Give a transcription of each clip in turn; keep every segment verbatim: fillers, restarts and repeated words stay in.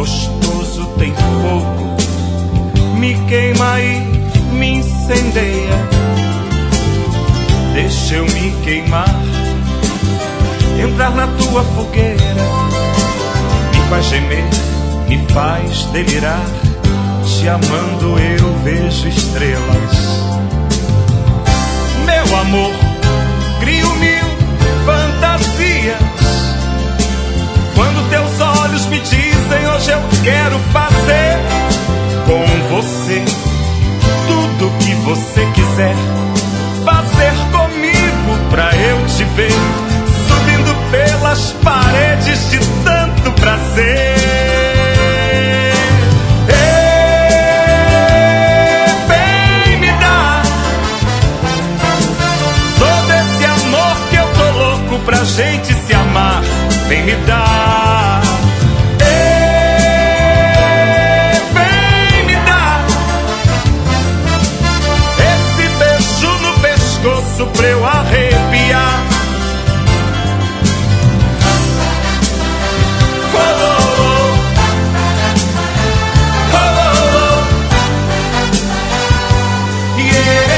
gostoso tem fogo, me queima e me incendeia. Deixa eu me queimar, entrar na tua fogueira. Me faz gemer, me faz delirar. Te amando eu vejo estrelas. Meu amor, crio mil fantasias. Quando teus olhos me dizem hoje eu quero fazer com você tudo que você quiser fazer comigo pra eu te ver subindo pelas paredes de tanto prazer. Vem me dar todo esse amor que eu tô louco pra gente se amar. Vem me dar, vem me dar esse beijo no pescoço pra eu arrepiar. Oh, oh, oh. Oh, oh, oh. Yeah.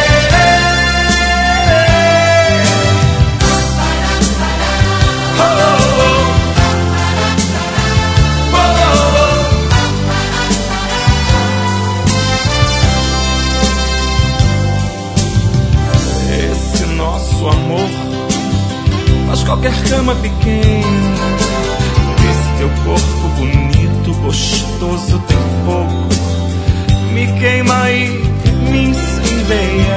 Amor faz qualquer cama pequena. Esse teu corpo bonito, gostoso, tem fogo, me queima e me incendeia.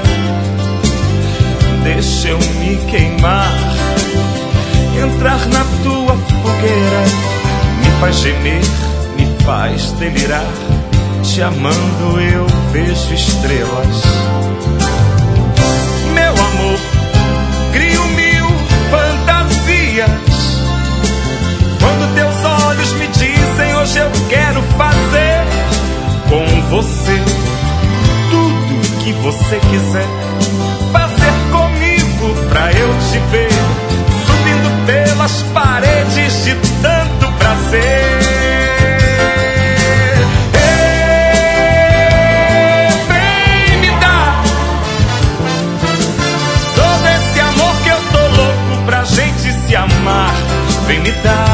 Deixa eu me queimar, entrar na tua fogueira. Me faz gemer, me faz delirar. Te amando eu vejo estrelas. Meu amor, crio mil fantasias. Quando teus olhos me dizem hoje eu quero fazer com você tudo que você quiser fazer comigo pra eu te ver subindo pelas paredes de tanto prazer. Vem me dar